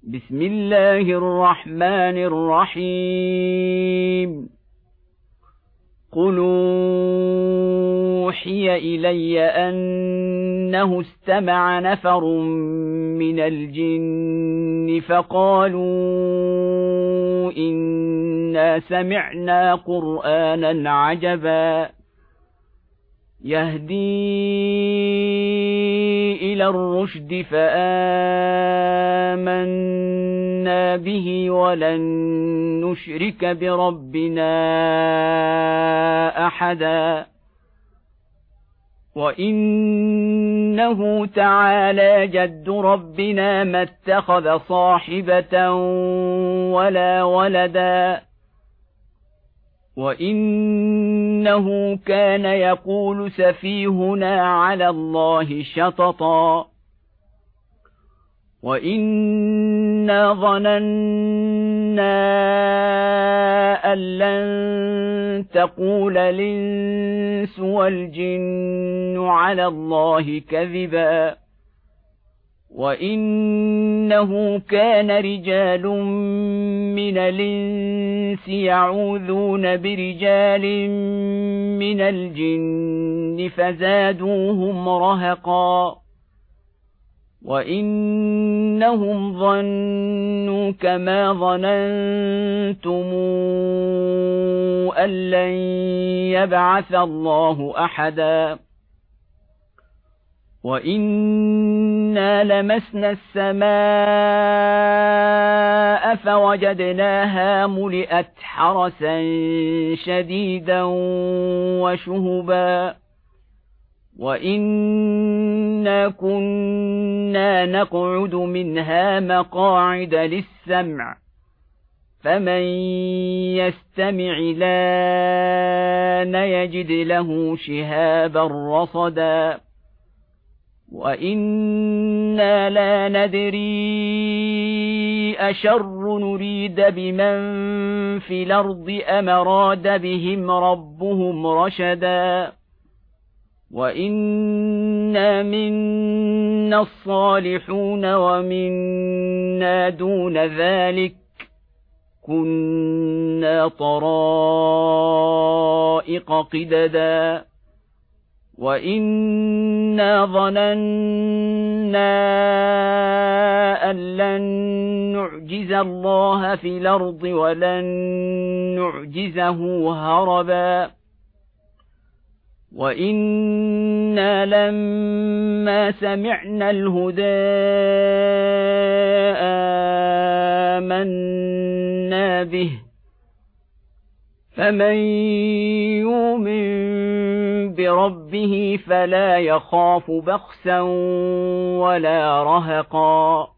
بسم الله الرحمن الرحيم. قل أوحي إلي أنه استمع نفر من الجن فقالوا إنا سمعنا قرآنا عجبا يهدي إلى الرشد فآمنا به ولن نشرك بربنا أحدا وإنه تعالى جد ربنا ما اتخذ صاحبة ولا ولدا وإنه كان يقول سفيهنا على الله شططا وإنا ظننا أن لن تقول الإنس والجن على الله كذبا وإنه كان رجال من الإنس يعوذون برجال من الجن فزادوهم رهقا وإنهم ظنوا كما ظننتم أن لن يبعث الله أحدا وإنا لمسنا السماء فوجدناها ملئت حرسا شديدا وشهبا وإنا كنا نقعد منها مقاعد للسمع فمن يستمع الآن يجد له شهابا رصدا وإنا لا ندري أشر نريد بمن في الأرض أم أراد بهم ربهم رشدا وإنا منا الصالحون ومنا دون ذلك كنا طرائق قددا وإنا ظننا أن لن نعجز الله في الأرض ولن نعجزه هربا وإنا لما سمعنا الهدى آمنا به فمن يؤمن بربه فلا يخاف بخسا ولا رهقا